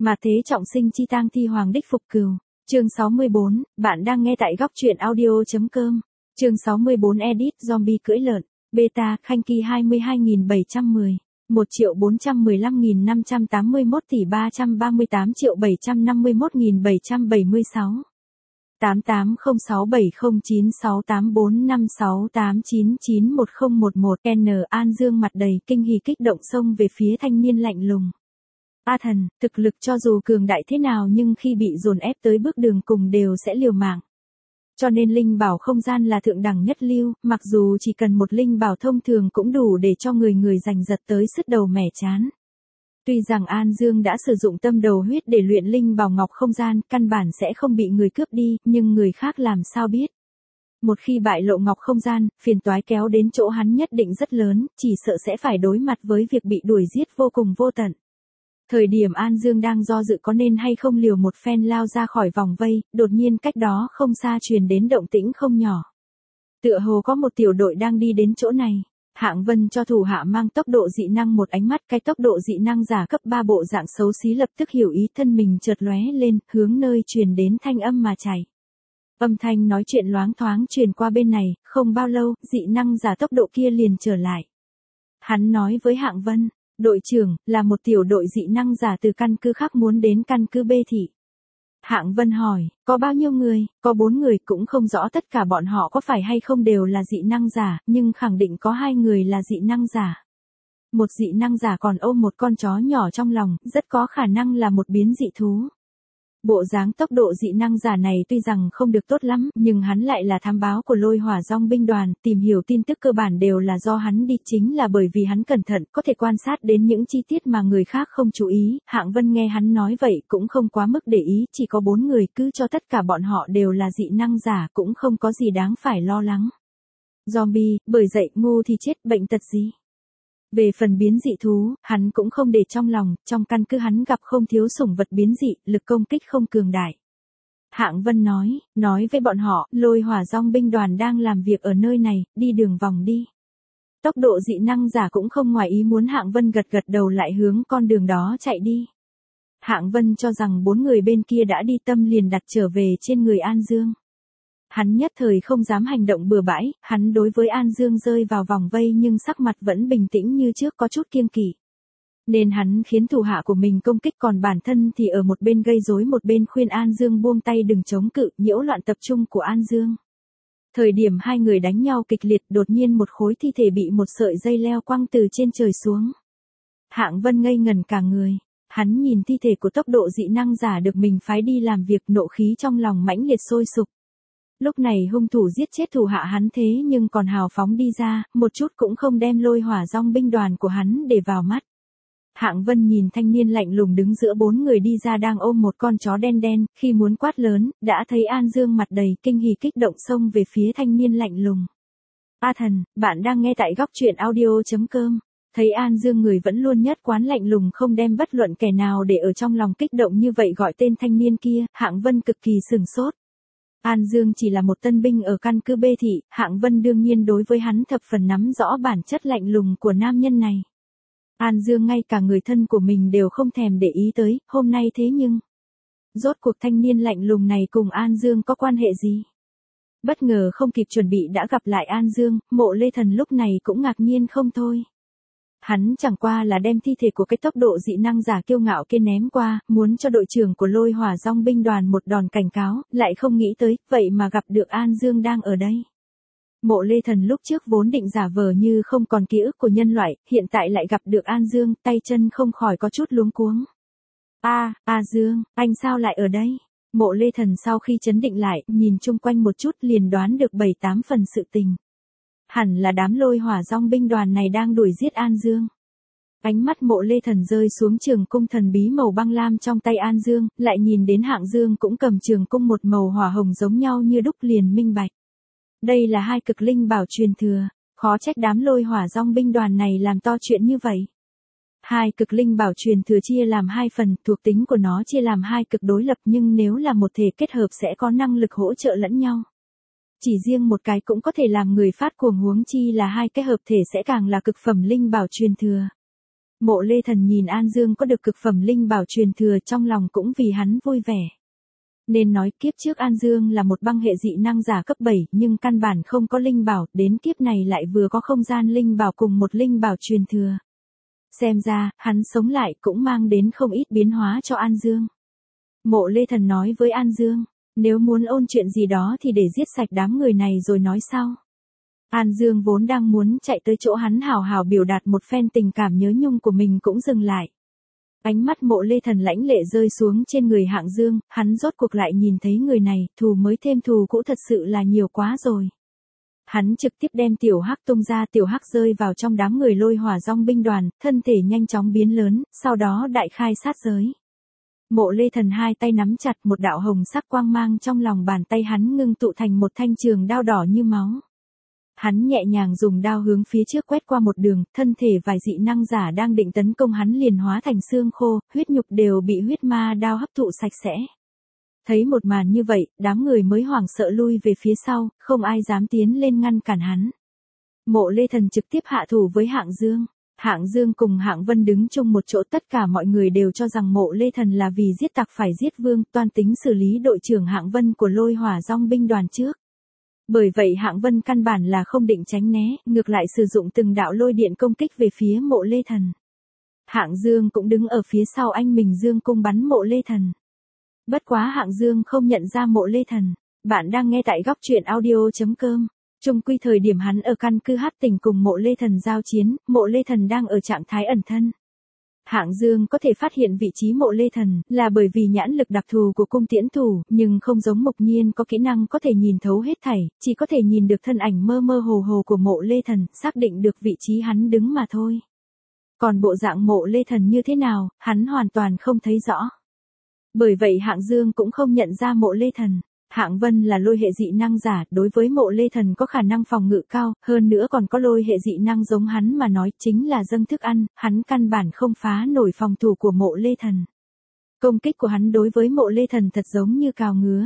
Mà thế trọng sinh chi tang thi hoàng đích phục cừu. Chương 64, bạn đang nghe tại góc truyện audio.com. Chương 64 edit zombie cưỡi lợn. Beta Khanh Kỳ 22.710. 1.415.581 tỷ 338.751.776. 88067096845689910111 N. An Dương mặt đầy kinh hỉ kích động xông về phía thanh niên lạnh lùng. A thần, thực lực cho dù cường đại thế nào nhưng khi bị dồn ép tới bước đường cùng đều sẽ liều mạng. Cho nên linh bảo không gian là thượng đẳng nhất lưu, mặc dù chỉ cần một linh bảo thông thường cũng đủ để cho người giành giật tới sứt đầu mẻ chán. Tuy rằng An Dương đã sử dụng tâm đầu huyết để luyện linh bảo ngọc không gian, căn bản sẽ không bị người cướp đi, nhưng người khác làm sao biết. Một khi bại lộ ngọc không gian, phiền toái kéo đến chỗ hắn nhất định rất lớn, chỉ sợ sẽ phải đối mặt với việc bị đuổi giết vô cùng vô tận. Thời điểm An Dương đang do dự có nên hay không liều một phen lao ra khỏi vòng vây, đột nhiên cách đó không xa truyền đến động tĩnh không nhỏ. Tựa hồ có một tiểu đội đang đi đến chỗ này. Hạng Vân cho thủ hạ mang tốc độ dị năng một ánh mắt, cái tốc độ dị năng giả cấp 3 bộ dạng xấu xí lập tức hiểu ý, thân mình chợt lóe lên, hướng nơi truyền đến thanh âm mà chạy. Âm thanh nói chuyện loáng thoáng truyền qua bên này, không bao lâu, dị năng giả tốc độ kia liền trở lại. Hắn nói với Hạng Vân, đội trưởng, là một tiểu đội dị năng giả từ căn cứ khác muốn đến căn cứ B thị. Hạng Vân hỏi, có bao nhiêu người? Có 4 người, cũng không rõ tất cả bọn họ có phải hay không đều là dị năng giả, nhưng khẳng định có 2 người là dị năng giả. Một dị năng giả còn ôm một con chó nhỏ trong lòng, rất có khả năng là một biến dị thú. Bộ dáng tốc độ dị năng giả này tuy rằng không được tốt lắm, nhưng hắn lại là thám báo của Lôi Hỏa Dòng binh đoàn, tìm hiểu tin tức cơ bản đều là do hắn đi, chính là bởi vì hắn cẩn thận, có thể quan sát đến những chi tiết mà người khác không chú ý. Hạng Vân nghe hắn nói vậy cũng không quá mức để ý, chỉ có 4 người, cứ cho tất cả bọn họ đều là dị năng giả cũng không có gì đáng phải lo lắng. Zombie, bởi vậy ngu thì chết, bệnh tật gì? Về phần biến dị thú, hắn cũng không để trong lòng, trong căn cứ hắn gặp không thiếu sủng vật biến dị, lực công kích không cường đại. Hạng Vân nói với bọn họ, Lôi Hỏa Dòng binh đoàn đang làm việc ở nơi này, đi đường vòng đi. Tốc độ dị năng giả cũng không ngoài ý muốn, Hạng Vân gật đầu lại hướng con đường đó chạy đi. Hạng Vân cho rằng 4 người bên kia đã đi, tâm liền đặt trở về trên người An Dương. Hắn nhất thời không dám hành động bừa bãi, hắn đối với An Dương rơi vào vòng vây nhưng sắc mặt vẫn bình tĩnh như trước, có chút kiêng kỵ. Nên hắn khiến thủ hạ của mình công kích, còn bản thân thì ở một bên gây rối, một bên khuyên An Dương buông tay đừng chống cự, nhiễu loạn tập trung của An Dương. Thời điểm hai người đánh nhau kịch liệt, đột nhiên một khối thi thể bị một sợi dây leo quăng từ trên trời xuống. Hạng Vân ngây ngẩn cả người. Hắn nhìn thi thể của tốc độ dị năng giả được mình phái đi làm việc, nộ khí trong lòng mãnh liệt sôi sục. Lúc này hung thủ giết chết thủ hạ hắn thế nhưng còn hào phóng đi ra, một chút cũng không đem Lôi Hỏa Dòng binh đoàn của hắn để vào mắt. Hạng Vân nhìn thanh niên lạnh lùng đứng giữa 4 người đi ra đang ôm một con chó đen, khi muốn quát lớn, đã thấy An Dương mặt đầy kinh hỉ kích động xông về phía thanh niên lạnh lùng. A thần, bạn đang nghe tại góc truyện audio.com. Thấy An Dương người vẫn luôn nhất quán lạnh lùng, không đem bất luận kẻ nào để ở trong lòng, kích động như vậy gọi tên thanh niên kia, Hạng Vân cực kỳ sửng sốt. An Dương chỉ là một tân binh ở căn cứ B thị, Hạng Vân đương nhiên đối với hắn thập phần nắm rõ bản chất lạnh lùng của nam nhân này. An Dương ngay cả người thân của mình đều không thèm để ý tới, hôm nay thế nhưng rốt cuộc thanh niên lạnh lùng này cùng An Dương có quan hệ gì? Bất ngờ không kịp chuẩn bị đã gặp lại An Dương, Mộ Lê Thần lúc này cũng ngạc nhiên không thôi. Hắn chẳng qua là đem thi thể của cái tốc độ dị năng giả kiêu ngạo kia ném qua, muốn cho đội trưởng của Lôi Hỏa Dòng binh đoàn một đòn cảnh cáo, lại không nghĩ tới, vậy mà gặp được An Dương đang ở đây. Mộ Lê Thần lúc trước vốn định giả vờ như không còn ký ức của nhân loại, hiện tại lại gặp được An Dương, tay chân không khỏi có chút luống cuống. A Dương, anh sao lại ở đây? Mộ Lê Thần sau khi chấn định lại, nhìn chung quanh một chút liền đoán được 7-8 phần sự tình. Hẳn là đám Lôi Hỏa Dòng binh đoàn này đang đuổi giết An Dương. Ánh mắt Mộ Lê Thần rơi xuống trường cung thần bí màu băng lam trong tay An Dương, lại nhìn đến Hạng Dương cũng cầm trường cung một màu hỏa hồng giống nhau như đúc, liền minh bạch. Đây là hai cực linh bảo truyền thừa, khó trách đám Lôi Hỏa Dòng binh đoàn này làm to chuyện như vậy. Hai cực linh bảo truyền thừa chia làm 2 phần, thuộc tính của nó chia làm 2 cực đối lập, nhưng nếu là một thể kết hợp sẽ có năng lực hỗ trợ lẫn nhau. Chỉ riêng một cái cũng có thể làm người phát cuồng, huống chi là 2 cái hợp thể sẽ càng là cực phẩm linh bảo truyền thừa. Mộ Lê Thần nhìn An Dương có được cực phẩm linh bảo truyền thừa, trong lòng cũng vì hắn vui vẻ. Nên nói kiếp trước An Dương là một băng hệ dị năng giả cấp 7 nhưng căn bản không có linh bảo, đến kiếp này lại vừa có không gian linh bảo cùng một linh bảo truyền thừa. Xem ra, hắn sống lại cũng mang đến không ít biến hóa cho An Dương. Mộ Lê Thần nói với An Dương, nếu muốn ôn chuyện gì đó thì để giết sạch đám người này rồi nói sau. An Dương vốn đang muốn chạy tới chỗ hắn hào hào biểu đạt một phen tình cảm nhớ nhung của mình cũng dừng lại. Ánh mắt Mộ Lê Thần lãnh lệ rơi xuống trên người Hạng Dương, hắn rốt cuộc lại nhìn thấy người này, thù mới thêm thù cũ thật sự là nhiều quá rồi. Hắn trực tiếp đem Tiểu Hắc tung ra, Tiểu Hắc rơi vào trong đám người Lôi Hỏa Dòng binh đoàn, thân thể nhanh chóng biến lớn, sau đó đại khai sát giới. Mộ Lê Thần hai tay nắm chặt, một đạo hồng sắc quang mang trong lòng bàn tay hắn ngưng tụ thành một thanh trường đao đỏ như máu. Hắn nhẹ nhàng dùng đao hướng phía trước quét qua một đường, thân thể vài dị năng giả đang định tấn công hắn liền hóa thành xương khô, huyết nhục đều bị huyết ma đao hấp thụ sạch sẽ. Thấy một màn như vậy, đám người mới hoảng sợ lui về phía sau, không ai dám tiến lên ngăn cản hắn. Mộ Lê Thần trực tiếp hạ thủ với Hạng Dương. Hạng Dương cùng Hạng Vân đứng chung một chỗ, tất cả mọi người đều cho rằng Mộ Lê Thần là vì giết tặc phải giết vương, toan tính xử lý đội trưởng Hạng Vân của Lôi Hỏa Dòng binh đoàn trước. Bởi vậy Hạng Vân căn bản là không định tránh né, ngược lại sử dụng từng đạo lôi điện công kích về phía Mộ Lê Thần. Hạng Dương cũng đứng ở phía sau anh mình dương cung bắn Mộ Lê Thần. Bất quá Hạng Dương không nhận ra Mộ Lê Thần. Bạn đang nghe tại góc truyện audio.com. Chung quy thời điểm hắn ở căn cứ Hát Tỉnh cùng Mộ Lê Thần giao chiến, Mộ Lê Thần đang ở trạng thái ẩn thân. Hạng Dương có thể phát hiện vị trí Mộ Lê Thần là bởi vì nhãn lực đặc thù của cung tiễn thủ, nhưng không giống Mục Nhiên có kỹ năng có thể nhìn thấu hết thảy, chỉ có thể nhìn được thân ảnh mơ mơ hồ hồ của Mộ Lê Thần, xác định được vị trí hắn đứng mà thôi. Còn bộ dạng Mộ Lê Thần như thế nào, hắn hoàn toàn không thấy rõ. Bởi vậy Hạng Dương cũng không nhận ra Mộ Lê Thần. Hạng Vân là lôi hệ dị năng giả, đối với Mộ Lê Thần có khả năng phòng ngự cao, hơn nữa còn có lôi hệ dị năng giống hắn mà nói chính là dâng thức ăn, hắn căn bản không phá nổi phòng thủ của Mộ Lê Thần. Công kích của hắn đối với Mộ Lê Thần thật giống như cào ngứa.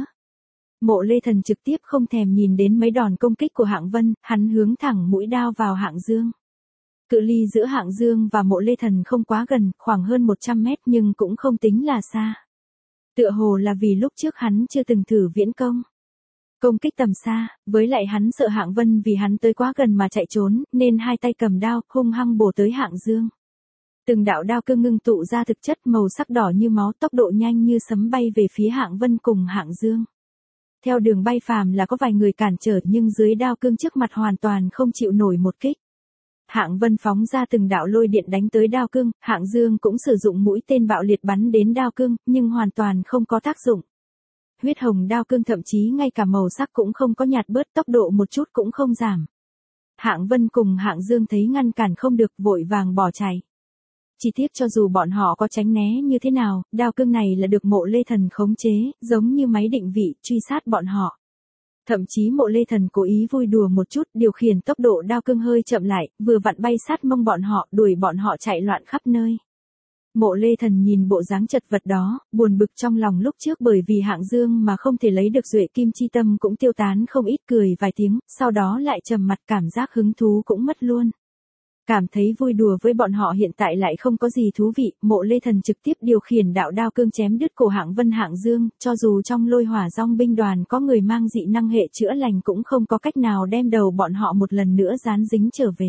Mộ Lê Thần trực tiếp không thèm nhìn đến mấy đòn công kích của Hạng Vân, hắn hướng thẳng mũi đao vào Hạng Dương. Cự ly giữa Hạng Dương và Mộ Lê Thần không quá gần, khoảng hơn 100 mét nhưng cũng không tính là xa. Tựa hồ là vì lúc trước hắn chưa từng thử viễn công. Công kích tầm xa, với lại hắn sợ Hạng Vân vì hắn tới quá gần mà chạy trốn, nên hai tay cầm đao, hung hăng bổ tới Hạng Dương. Từng đạo đao cương ngưng tụ ra thực chất màu sắc đỏ như máu, tốc độ nhanh như sấm bay về phía Hạng Vân cùng Hạng Dương. Theo đường bay phàm là có vài người cản trở nhưng dưới đao cương trước mặt hoàn toàn không chịu nổi một kích. Hạng Vân phóng ra từng đạo lôi điện đánh tới đao cương, Hạng Dương cũng sử dụng mũi tên bạo liệt bắn đến đao cương, nhưng hoàn toàn không có tác dụng. Huyết hồng đao cương thậm chí ngay cả màu sắc cũng không có nhạt bớt, tốc độ một chút cũng không giảm. Hạng Vân cùng Hạng Dương thấy ngăn cản không được, vội vàng bỏ chạy. Chỉ tiếc cho dù bọn họ có tránh né như thế nào, đao cương này là được Mộ Lê Thần khống chế, giống như máy định vị, truy sát bọn họ. Thậm chí Mộ Lê Thần cố ý vui đùa một chút, điều khiển tốc độ đao cương hơi chậm lại, vừa vặn bay sát mông bọn họ, đuổi bọn họ chạy loạn khắp nơi. Mộ Lê Thần nhìn bộ dáng chật vật đó, buồn bực trong lòng lúc trước bởi vì Hạng Dương mà không thể lấy được duệ kim chi tâm cũng tiêu tán không ít, cười vài tiếng, sau đó lại trầm mặt, cảm giác hứng thú cũng mất luôn. Cảm thấy vui đùa với bọn họ hiện tại lại không có gì thú vị, Mộ Lê Thần trực tiếp điều khiển đạo đao cương chém đứt cổ Hạng Vân Hạng Dương, cho dù trong Lôi Hỏa Dòng binh đoàn có người mang dị năng hệ chữa lành cũng không có cách nào đem đầu bọn họ một lần nữa dán dính trở về.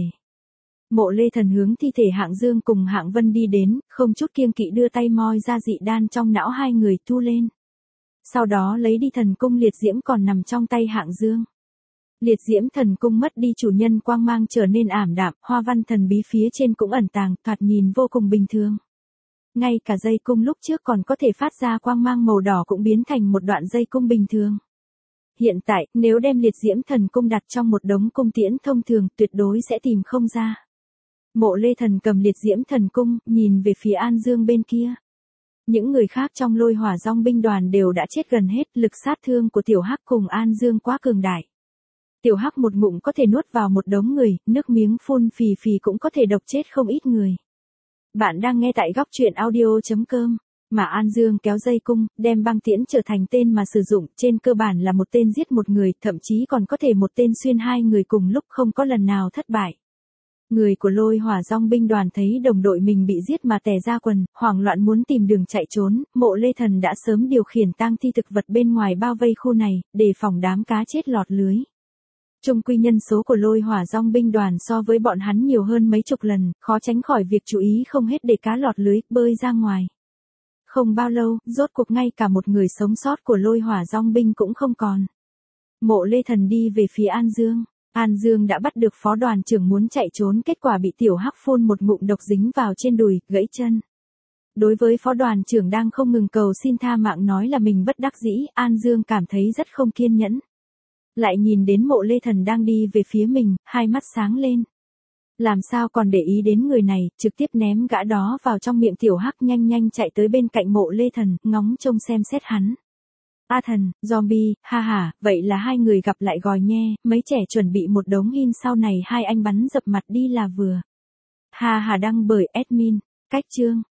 Mộ Lê Thần hướng thi thể Hạng Dương cùng Hạng Vân đi đến, không chút kiêng kỵ đưa tay moi ra dị đan trong não hai người thu lên. Sau đó lấy đi thần cung liệt diễm còn nằm trong tay Hạng Dương. Liệt diễm thần cung mất đi chủ nhân, quang mang trở nên ảm đạm, hoa văn thần bí phía trên cũng ẩn tàng, thoạt nhìn vô cùng bình thường. Ngay cả dây cung lúc trước còn có thể phát ra quang mang màu đỏ cũng biến thành một đoạn dây cung bình thường. Hiện tại, nếu đem liệt diễm thần cung đặt trong một đống cung tiễn thông thường, tuyệt đối sẽ tìm không ra. Mộ Lê Thần cầm liệt diễm thần cung, nhìn về phía An Dương bên kia. Những người khác trong Lôi Hỏa Dòng binh đoàn đều đã chết gần hết, lực sát thương của Tiểu Hắc cùng An Dương quá cường đại. Tiểu Hắc một ngụm có thể nuốt vào một đống người, nước miếng phun phì phì cũng có thể độc chết không ít người. Bạn đang nghe tại góc truyện audio.com. Mà An Dương kéo dây cung, đem băng tiễn trở thành tên mà sử dụng, trên cơ bản là một tên giết một người, thậm chí còn có thể một tên xuyên hai người cùng lúc, không có lần nào thất bại. Người của Lôi Hỏa Dòng binh đoàn thấy đồng đội mình bị giết mà tè ra quần, hoảng loạn muốn tìm đường chạy trốn, Mộ Lê Thần đã sớm điều khiển tang thi thực vật bên ngoài bao vây khu này, đề phòng đám cá chết lọt lưới. Chung quy nhân số của Lôi Hỏa Dòng binh đoàn so với bọn hắn nhiều hơn mấy chục lần, khó tránh khỏi việc chú ý không hết để cá lọt lưới, bơi ra ngoài. Không bao lâu, rốt cuộc ngay cả một người sống sót của Lôi Hỏa Dòng binh cũng không còn. Mộ Lê Thần đi về phía An Dương. An Dương đã bắt được phó đoàn trưởng muốn chạy trốn, kết quả bị Tiểu Hắc phun một ngụm độc dính vào trên đùi, gãy chân. Đối với phó đoàn trưởng đang không ngừng cầu xin tha mạng nói là mình bất đắc dĩ, An Dương cảm thấy rất không kiên nhẫn. Lại nhìn đến Mộ Lê Thần đang đi về phía mình, hai mắt sáng lên. Làm sao còn để ý đến người này, trực tiếp ném gã đó vào trong miệng Tiểu Hắc, nhanh nhanh chạy tới bên cạnh Mộ Lê Thần, ngóng trông xem xét hắn. A Thần, zombie, ha ha, vậy là hai người gặp lại gòi nhe, mấy trẻ chuẩn bị một đống in sau này hai anh bắn dập mặt đi là vừa. Ha ha, đăng bởi admin, cách chương.